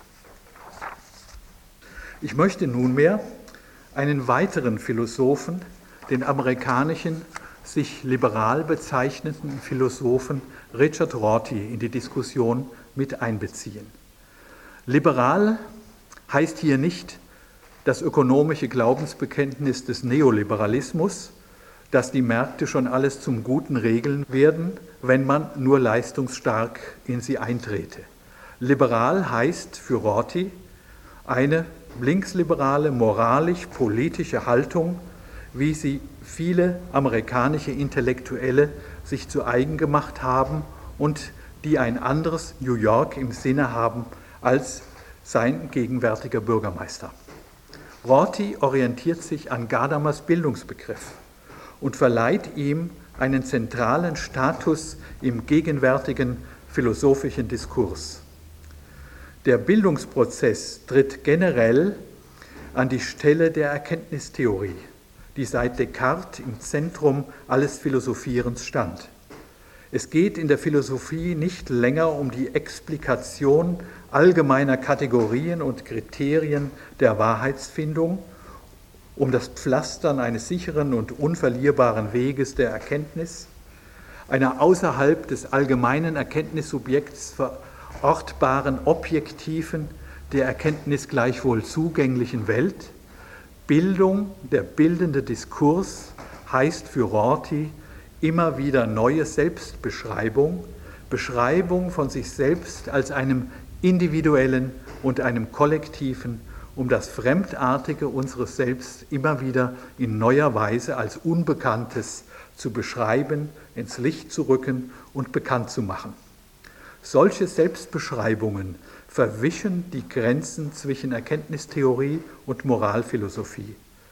Ich möchte nunmehr einen weiteren Philosophen, den amerikanischen, sich liberal bezeichnenden Philosophen Richard Rorty in die Diskussion mit einbeziehen. Liberal heißt hier nicht das ökonomische Glaubensbekenntnis des Neoliberalismus, dass die Märkte schon alles zum Guten regeln werden, wenn man nur leistungsstark in sie eintrete. Liberal heißt für Rorty eine linksliberale, moralisch-politische Haltung, wie sie viele amerikanische Intellektuelle sich zu eigen gemacht haben und die ein anderes New York im Sinne haben als sein gegenwärtiger Bürgermeister. Rorty orientiert sich an Gadamers Bildungsbegriff und verleiht ihm einen zentralen Status im gegenwärtigen philosophischen Diskurs. Der Bildungsprozess tritt generell an die Stelle der Erkenntnistheorie, die seit Descartes im Zentrum alles Philosophierens stand. Es geht in der Philosophie nicht länger um die Explikation allgemeiner Kategorien und Kriterien der Wahrheitsfindung, um das Pflastern eines sicheren und unverlierbaren Weges der Erkenntnis, einer außerhalb des allgemeinen Erkenntnissubjekts verortbaren, objektiven, der Erkenntnis gleichwohl zugänglichen Welt. Bildung, der bildende Diskurs, heißt für Rorty immer wieder neue Selbstbeschreibung, Beschreibung von sich selbst als einem individuellen und einem kollektiven, um das Fremdartige unseres Selbst immer wieder in neuer Weise als Unbekanntes zu beschreiben, ins Licht zu rücken und bekannt zu machen. Solche Selbstbeschreibungen verwischen die Grenzen zwischen Erkenntnistheorie und Moralphilosophie.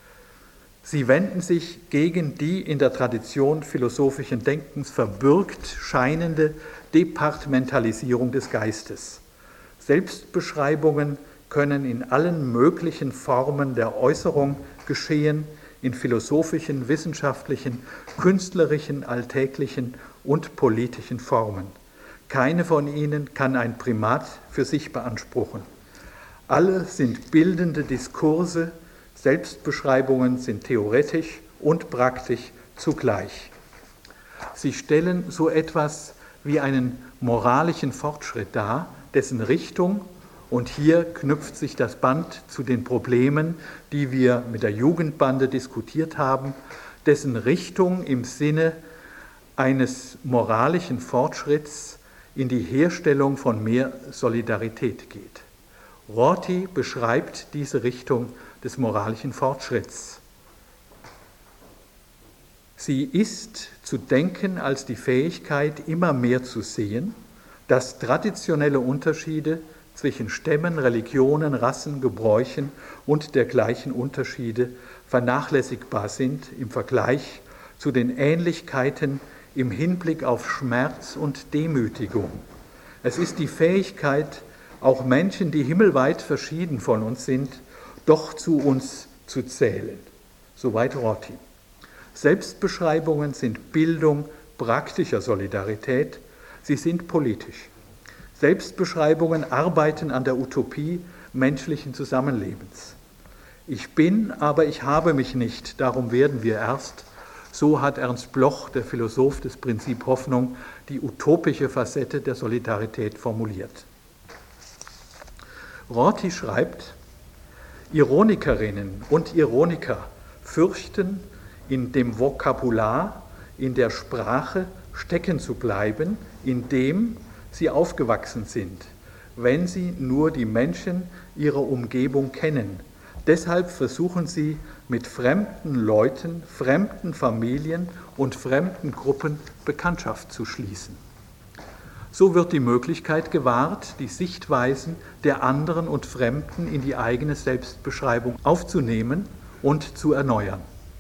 Sie wenden sich gegen die in der Tradition philosophischen Denkens verbürgt scheinende Departementalisierung des Geistes. Selbstbeschreibungen können in allen möglichen Formen der Äußerung geschehen, in philosophischen, wissenschaftlichen, künstlerischen, alltäglichen und politischen Formen. Keine von ihnen kann ein Primat für sich beanspruchen. Alle sind bildende Diskurse, Selbstbeschreibungen sind theoretisch und praktisch zugleich. Sie stellen so etwas wie einen moralischen Fortschritt dar, dessen Richtung, und hier knüpft sich das Band zu den Problemen, die wir mit der Jugendbande diskutiert haben, dessen Richtung im Sinne eines moralischen Fortschritts in die Herstellung von mehr Solidarität geht. Rorty beschreibt diese Richtung des moralischen Fortschritts. Sie ist zu denken als die Fähigkeit, immer mehr zu sehen, dass traditionelle Unterschiede zwischen Stämmen, Religionen, Rassen, Gebräuchen und dergleichen Unterschiede vernachlässigbar sind im Vergleich zu den Ähnlichkeiten im Hinblick auf Schmerz und Demütigung. Es ist die Fähigkeit, auch Menschen, die himmelweit verschieden von uns sind, doch zu uns zu zählen. Soweit Rorty. Selbstbeschreibungen sind Bildung praktischer Solidarität, sie sind politisch. Selbstbeschreibungen arbeiten an der Utopie menschlichen Zusammenlebens. Ich bin, aber ich habe mich nicht, darum werden wir erst. So hat Ernst Bloch, der Philosoph des Prinzip Hoffnung, die utopische Facette der Solidarität formuliert. Rorty schreibt, Ironikerinnen und Ironiker fürchten, in dem Vokabular, in der Sprache stecken zu bleiben, in dem sie aufgewachsen sind, wenn sie nur die Menschen ihrer Umgebung kennen. Deshalb versuchen sie, mit fremden Leuten, fremden Familien und fremden Gruppen Bekanntschaft zu schließen. So wird die Möglichkeit gewahrt, die Sichtweisen der anderen und Fremden in die eigene Selbstbeschreibung aufzunehmen und zu erneuern.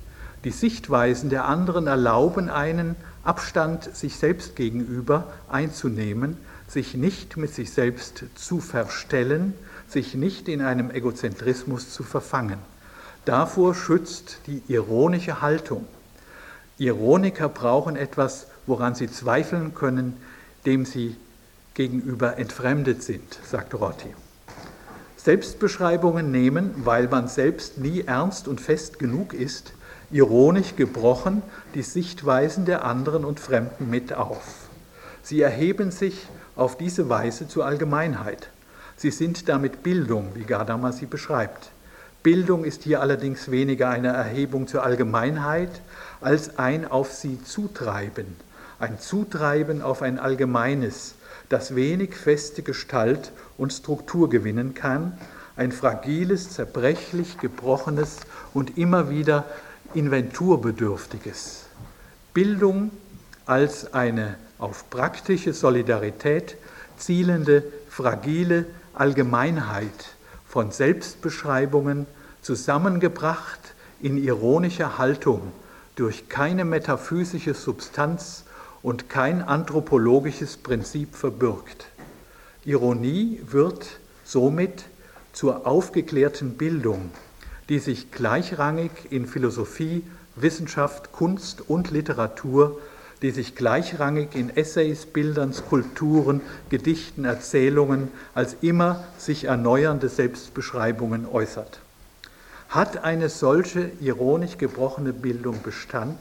Die Sichtweisen der anderen erlauben einen Abstand sich selbst gegenüber einzunehmen, sich nicht mit sich selbst zu verstellen, sich nicht in einem Egozentrismus zu verfangen. Davor schützt die ironische Haltung. Ironiker brauchen etwas, woran sie zweifeln können, dem sie gegenüber entfremdet sind, sagt Rorty. Selbstbeschreibungen nehmen, weil man selbst nie ernst und fest genug ist, ironisch gebrochen die Sichtweisen der anderen und Fremden mit auf. Sie erheben sich auf diese Weise zur Allgemeinheit. Sie sind damit Bildung, wie Gadamer sie beschreibt. Bildung ist hier allerdings weniger eine Erhebung zur Allgemeinheit als ein auf sie zutreiben. Ein Zutreiben auf ein Allgemeines, das wenig feste Gestalt und Struktur gewinnen kann, ein fragiles, zerbrechlich gebrochenes und immer wieder inventurbedürftiges. Bildung als eine auf praktische Solidarität zielende, fragile Allgemeinheit von Selbstbeschreibungen, zusammengebracht in ironischer Haltung durch keine metaphysische Substanz und kein anthropologisches Prinzip verbürgt. Ironie wird somit zur aufgeklärten Bildung, die sich gleichrangig in Philosophie, Wissenschaft, Kunst und Literatur, die sich gleichrangig in Essays, Bildern, Skulpturen, Gedichten, Erzählungen als immer sich erneuernde Selbstbeschreibungen äußert. Hat eine solche ironisch gebrochene Bildung Bestand?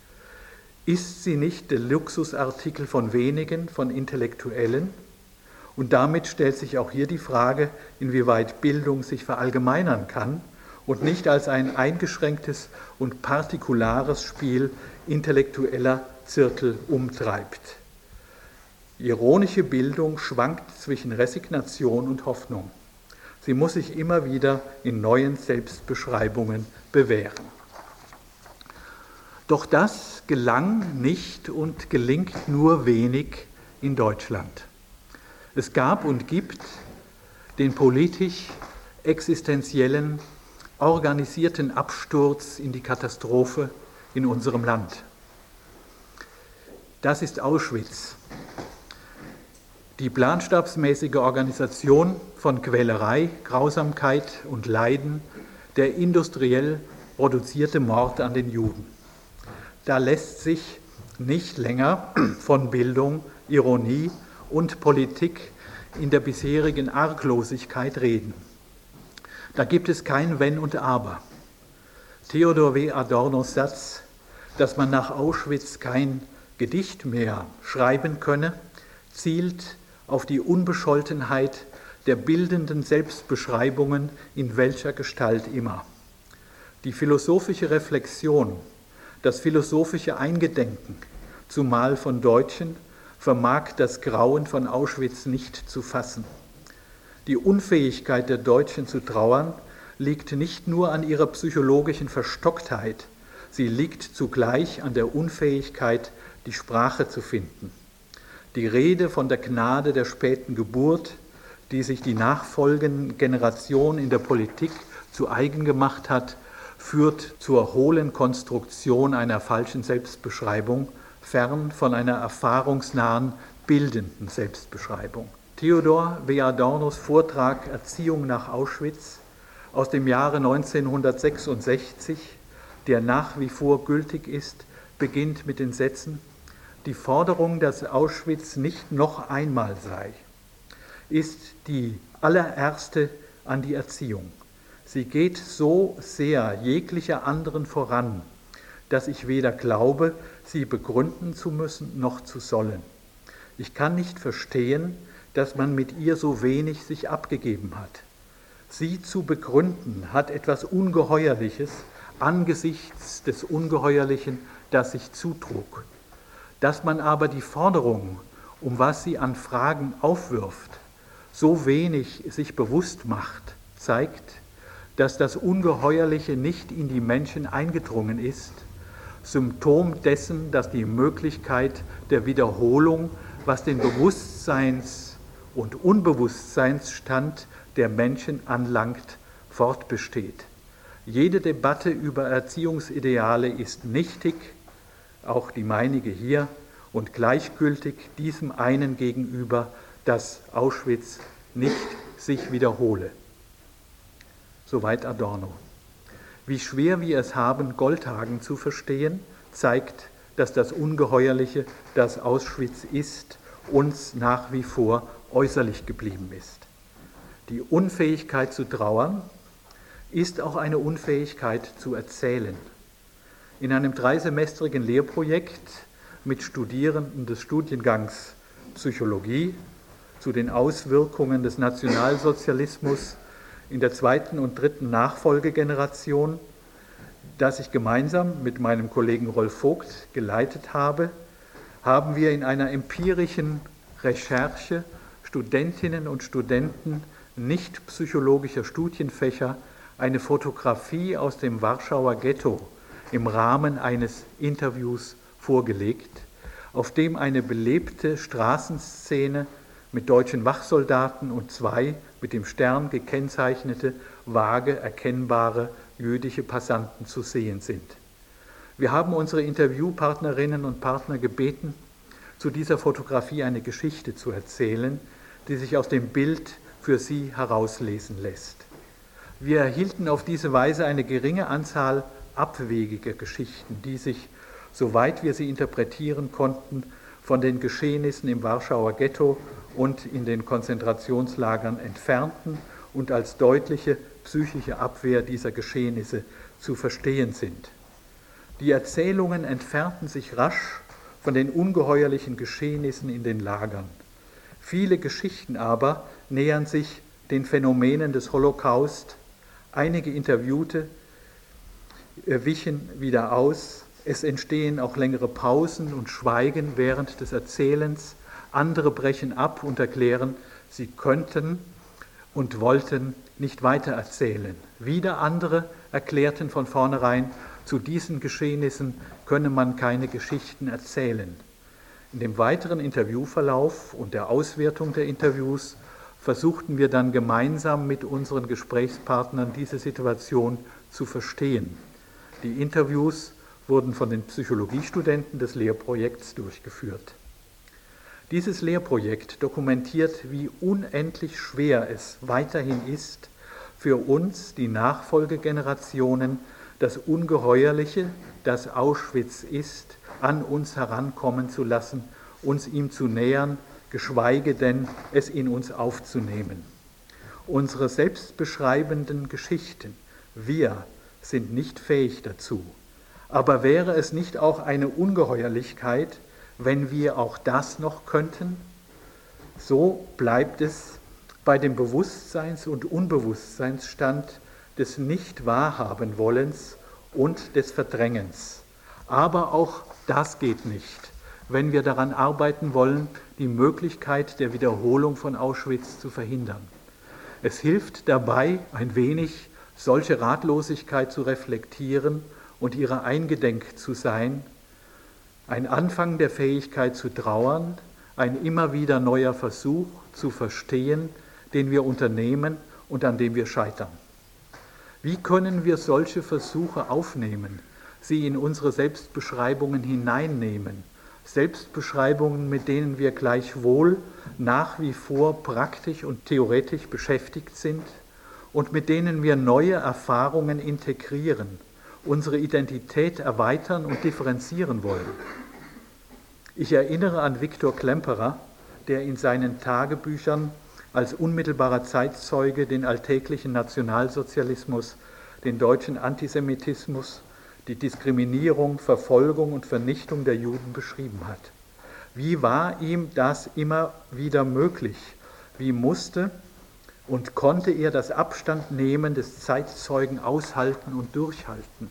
Ist sie nicht der Luxusartikel von wenigen, von Intellektuellen? Und damit stellt sich auch hier die Frage, inwieweit Bildung sich verallgemeinern kann und nicht als ein eingeschränktes und partikulares Spiel intellektueller Zirkel umtreibt. Ironische Bildung schwankt zwischen Resignation und Hoffnung. Sie muss sich immer wieder in neuen Selbstbeschreibungen bewähren. Doch das gelang nicht und gelingt nur wenig in Deutschland. Es gab und gibt den politisch existenziellen, organisierten Absturz in die Katastrophe in unserem Land. Das ist Auschwitz. Die planstabsmäßige Organisation von Quälerei, Grausamkeit und Leiden, der industriell produzierte Mord an den Juden. Da lässt sich nicht länger von Bildung, Ironie und Politik in der bisherigen Arglosigkeit reden. Da gibt es kein Wenn und Aber. Theodor W. Adornos Satz, dass man nach Auschwitz kein Gedicht mehr schreiben könne, zielt auf die Unbescholtenheit der bildenden Selbstbeschreibungen in welcher Gestalt immer. Die philosophische Reflexion, das philosophische Eingedenken, zumal von Deutschen, vermag das Grauen von Auschwitz nicht zu fassen. Die Unfähigkeit der Deutschen zu trauern liegt nicht nur an ihrer psychologischen Verstocktheit, sie liegt zugleich an der Unfähigkeit, die Sprache zu finden. Die Rede von der Gnade der späten Geburt, die sich die nachfolgende Generation in der Politik zu eigen gemacht hat, führt zur hohlen Konstruktion einer falschen Selbstbeschreibung, fern von einer erfahrungsnahen, bildenden Selbstbeschreibung. Theodor W. Adornos Vortrag Erziehung nach Auschwitz aus dem Jahre 1966, der nach wie vor gültig ist, beginnt mit den Sätzen: Die Forderung, dass Auschwitz nicht noch einmal sei, ist die allererste an die Erziehung. Sie geht so sehr jeglicher anderen voran, dass ich weder glaube, sie begründen zu müssen, noch zu sollen. Ich kann nicht verstehen, dass man mit ihr so wenig sich abgegeben hat. Sie zu begründen hat etwas Ungeheuerliches angesichts des Ungeheuerlichen, das sich zutrug. Dass man aber die Forderung, um was sie an Fragen aufwirft, so wenig sich bewusst macht, zeigt, dass das Ungeheuerliche nicht in die Menschen eingedrungen ist, Symptom dessen, dass die Möglichkeit der Wiederholung, was den Bewusstseins- und Unbewusstseinsstand der Menschen anlangt, fortbesteht. Jede Debatte über Erziehungsideale ist nichtig, auch die meinige hier, und gleichgültig diesem einen gegenüber, dass Auschwitz nicht sich wiederhole. Soweit Adorno. Wie schwer wir es haben, Goldhagen zu verstehen, zeigt, dass das Ungeheuerliche, das Auschwitz ist, uns nach wie vor äußerlich geblieben ist. Die Unfähigkeit zu trauern ist auch eine Unfähigkeit zu erzählen. In einem 3-semestrigen Lehrprojekt mit Studierenden des Studiengangs Psychologie zu den Auswirkungen des Nationalsozialismus in der 2. und 3. Nachfolgegeneration, das ich gemeinsam mit meinem Kollegen Rolf Vogt geleitet habe, haben wir in einer empirischen Recherche Studentinnen und Studenten nicht psychologischer Studienfächer eine Fotografie aus dem Warschauer Ghetto im Rahmen eines Interviews vorgelegt, auf dem eine belebte Straßenszene mit deutschen Wachsoldaten und 2 mit dem Stern gekennzeichnete, vage erkennbare jüdische Passanten zu sehen sind. Wir haben unsere Interviewpartnerinnen und Partner gebeten, zu dieser Fotografie eine Geschichte zu erzählen, die sich aus dem Bild für sie herauslesen lässt. Wir erhielten auf diese Weise eine geringe Anzahl abwegiger Geschichten, die sich, soweit wir sie interpretieren konnten, von den Geschehnissen im Warschauer Ghetto und in den Konzentrationslagern entfernten und als deutliche psychische Abwehr dieser Geschehnisse zu verstehen sind. Die Erzählungen entfernten sich rasch von den ungeheuerlichen Geschehnissen in den Lagern. Viele Geschichten aber nähern sich den Phänomenen des Holocaust. Einige Interviewte wichen wieder aus. Es entstehen auch längere Pausen und Schweigen während des Erzählens. Andere brechen ab und erklären, sie könnten und wollten nicht weiter erzählen. Wieder andere erklärten von vornherein, zu diesen Geschehnissen könne man keine Geschichten erzählen. In dem weiteren Interviewverlauf und der Auswertung der Interviews versuchten wir dann gemeinsam mit unseren Gesprächspartnern diese Situation zu verstehen. Die Interviews wurden von den Psychologiestudenten des Lehrprojekts durchgeführt. Dieses Lehrprojekt dokumentiert, wie unendlich schwer es weiterhin ist, für uns, die Nachfolgegenerationen, das Ungeheuerliche, das Auschwitz ist, an uns herankommen zu lassen, uns ihm zu nähern, geschweige denn es in uns aufzunehmen. Unsere selbstbeschreibenden Geschichten, wir sind nicht fähig dazu. Aber wäre es nicht auch eine Ungeheuerlichkeit, wenn wir auch das noch könnten? So bleibt es bei dem Bewusstseins- und Unbewusstseinsstand des Nicht-Wahrhaben-Wollens und des Verdrängens. Aber auch das geht nicht, wenn wir daran arbeiten wollen, die Möglichkeit der Wiederholung von Auschwitz zu verhindern. Es hilft dabei, ein wenig solche Ratlosigkeit zu reflektieren und ihrer eingedenk zu sein, ein Anfang der Fähigkeit zu trauern, ein immer wieder neuer Versuch zu verstehen, den wir unternehmen und an dem wir scheitern. Wie können wir solche Versuche aufnehmen, sie in unsere Selbstbeschreibungen hineinnehmen, Selbstbeschreibungen, mit denen wir gleichwohl nach wie vor praktisch und theoretisch beschäftigt sind und mit denen wir neue Erfahrungen integrieren, unsere Identität erweitern und differenzieren wollen? Ich erinnere an Viktor Klemperer, der in seinen Tagebüchern als unmittelbarer Zeitzeuge den alltäglichen Nationalsozialismus, den deutschen Antisemitismus, die Diskriminierung, Verfolgung und Vernichtung der Juden beschrieben hat. Wie war ihm das immer wieder möglich? Wie musste und konnte er das Abstandnehmen des Zeitzeugen aushalten und durchhalten?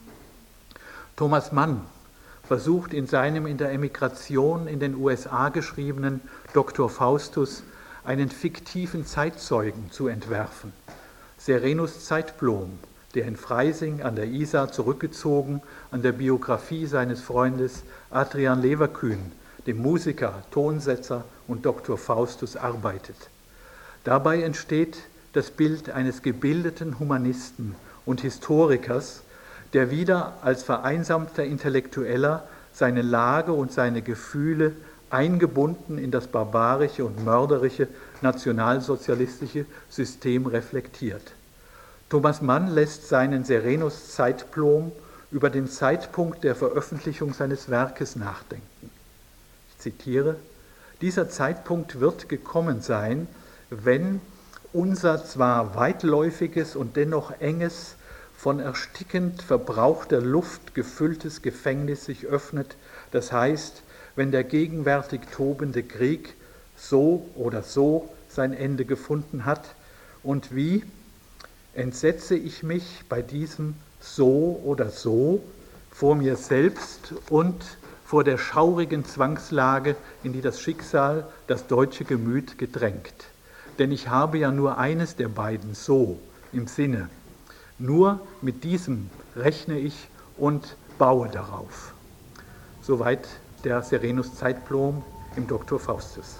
Thomas Mann versucht in seinem in der Emigration in den USA geschriebenen Dr. Faustus einen fiktiven Zeitzeugen zu entwerfen. Serenus Zeitblom, der in Freising an der Isar zurückgezogen an der Biografie seines Freundes Adrian Leverkühn, dem Musiker, Tonsetzer und Dr. Faustus, arbeitet. Dabei entsteht das Bild eines gebildeten Humanisten und Historikers, der wieder als vereinsamter Intellektueller seine Lage und seine Gefühle eingebunden in das barbarische und mörderische nationalsozialistische System reflektiert. Thomas Mann lässt seinen Serenus-Zeitplan über den Zeitpunkt der Veröffentlichung seines Werkes nachdenken. Ich zitiere: Dieser Zeitpunkt wird gekommen sein, wenn unser zwar weitläufiges und dennoch enges, von erstickend verbrauchter Luft gefülltes Gefängnis sich öffnet, das heißt, wenn der gegenwärtig tobende Krieg so oder so sein Ende gefunden hat, und wie entsetze ich mich bei diesem so oder so vor mir selbst und vor der schaurigen Zwangslage, in die das Schicksal das deutsche Gemüt gedrängt. Denn ich habe ja nur eines der beiden so im Sinne. Nur mit diesem rechne ich und baue darauf. Soweit der Serenus-Zeitplan im Dr. Faustus.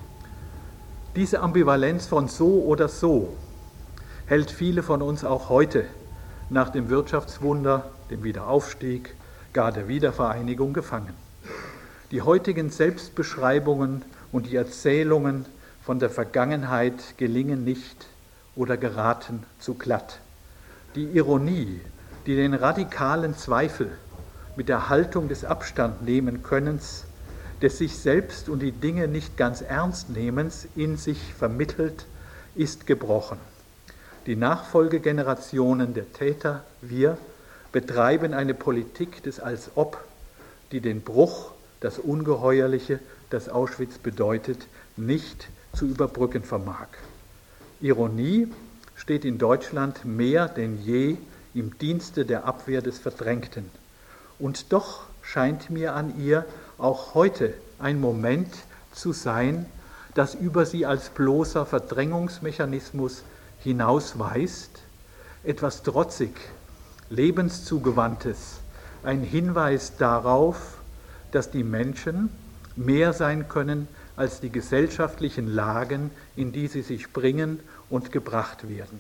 Diese Ambivalenz von so oder so hält viele von uns auch heute nach dem Wirtschaftswunder, dem Wiederaufstieg, gar der Wiedervereinigung gefangen. Die heutigen Selbstbeschreibungen und die Erzählungen von der Vergangenheit gelingen nicht oder geraten zu glatt. Die Ironie, die den radikalen Zweifel mit der Haltung des Abstandnehmenkönnens, des sich selbst und die Dinge nicht ganz ernst nehmens in sich vermittelt, ist gebrochen. Die Nachfolgegenerationen der Täter, wir, betreiben eine Politik des Als-Ob, die den Bruch, das Ungeheuerliche, das Auschwitz bedeutet, nicht zu überbrücken vermag. Ironie steht in Deutschland mehr denn je im Dienste der Abwehr des Verdrängten. Und doch scheint mir an ihr auch heute ein Moment zu sein, das über sie als bloßer Verdrängungsmechanismus hinausweist, etwas trotzig, lebenszugewandtes, ein Hinweis darauf, dass die Menschen mehr sein können als die gesellschaftlichen Lagen, in die sie sich bringen und gebracht werden.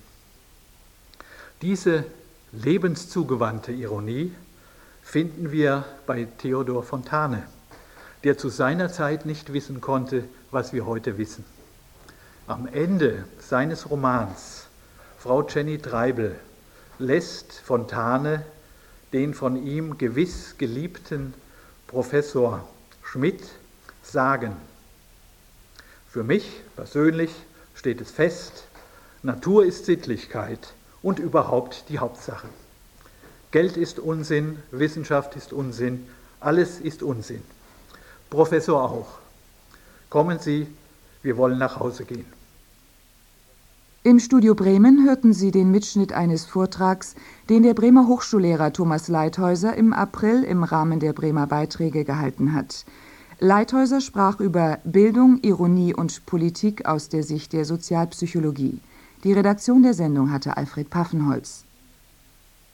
Diese lebenszugewandte Ironie finden wir bei Theodor Fontane, der zu seiner Zeit nicht wissen konnte, was wir heute wissen. Am Ende seines Romans Frau Jenny Treibel lässt Fontane den von ihm gewiss geliebten Professor Schmidt sagen: Für mich persönlich steht es fest, Natur ist Sittlichkeit und überhaupt die Hauptsache. Geld ist Unsinn, Wissenschaft ist Unsinn, alles ist Unsinn. Professor auch. Kommen Sie, wir wollen nach Hause gehen. Im Studio Bremen hörten Sie den Mitschnitt eines Vortrags, den der Bremer Hochschullehrer Thomas Leithäuser im April im Rahmen der Bremer Beiträge gehalten hat. Leithäuser sprach über Bildung, Ironie und Politik aus der Sicht der Sozialpsychologie. Die Redaktion der Sendung hatte Alfred Paffenholz.